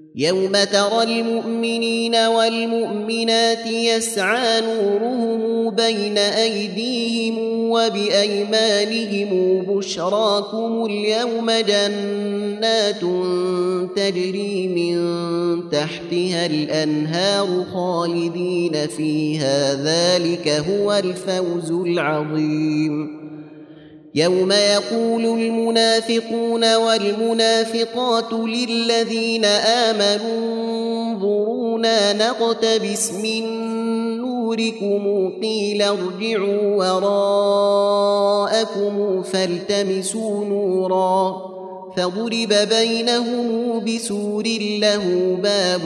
يوم ترى المؤمنين والمؤمنات يسعى نورهم بين أيديهم وبأيمانهم بشراكم اليوم جنات تجري من تحتها الأنهار خالدين فيها ذلك هو الفوز العظيم. يوم يقول المنافقون والمنافقات للذين آمنوا انظرونا نقتبس من نوركم قيل ارجعوا وراءكم فالتمسوا نورا فضرب بينهم بسور له باب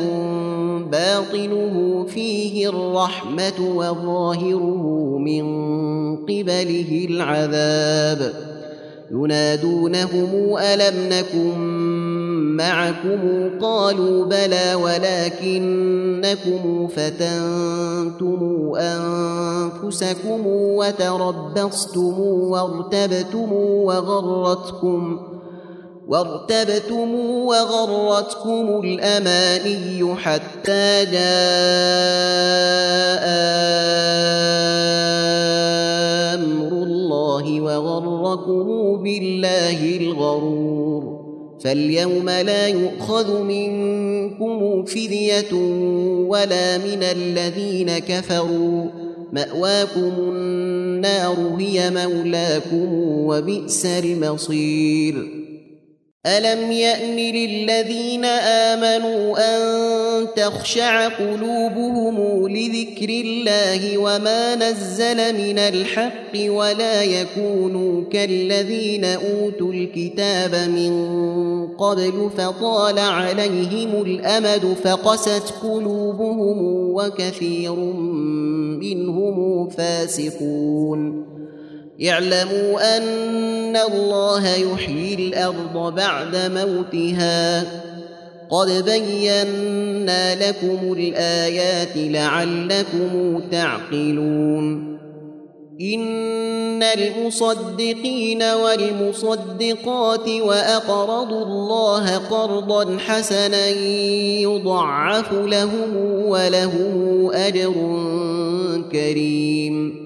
باطنه فيه الرحمة وظاهره من قبله العذاب ينادونهم ألم نكن معكم قالوا بلى ولكنكم فتنتم أنفسكم وتربصتم وارتبتم وغرتكم الأماني حتى جاء أمر الله وغركم بالله الغرور. فاليوم لا يؤخذ منكم فدية ولا من الذين كفروا مأواكم النار هي مولاكم وبئس المصير. ألم يأن للذين آمنوا أن تخشع قلوبهم لذكر الله وما نزل من الحق ولا يكونوا كالذين أوتوا الكتاب من قبل فطال عليهم الأمد فقست قلوبهم وكثير منهم فاسقون. اعلموا أن الله يحيي الأرض بعد موتها قد بينا لكم الآيات لعلكم تعقلون. إن المصدقين والمصدقات وأقرضوا الله قرضا حسنا يضاعف لهم ولهم أجر كريم.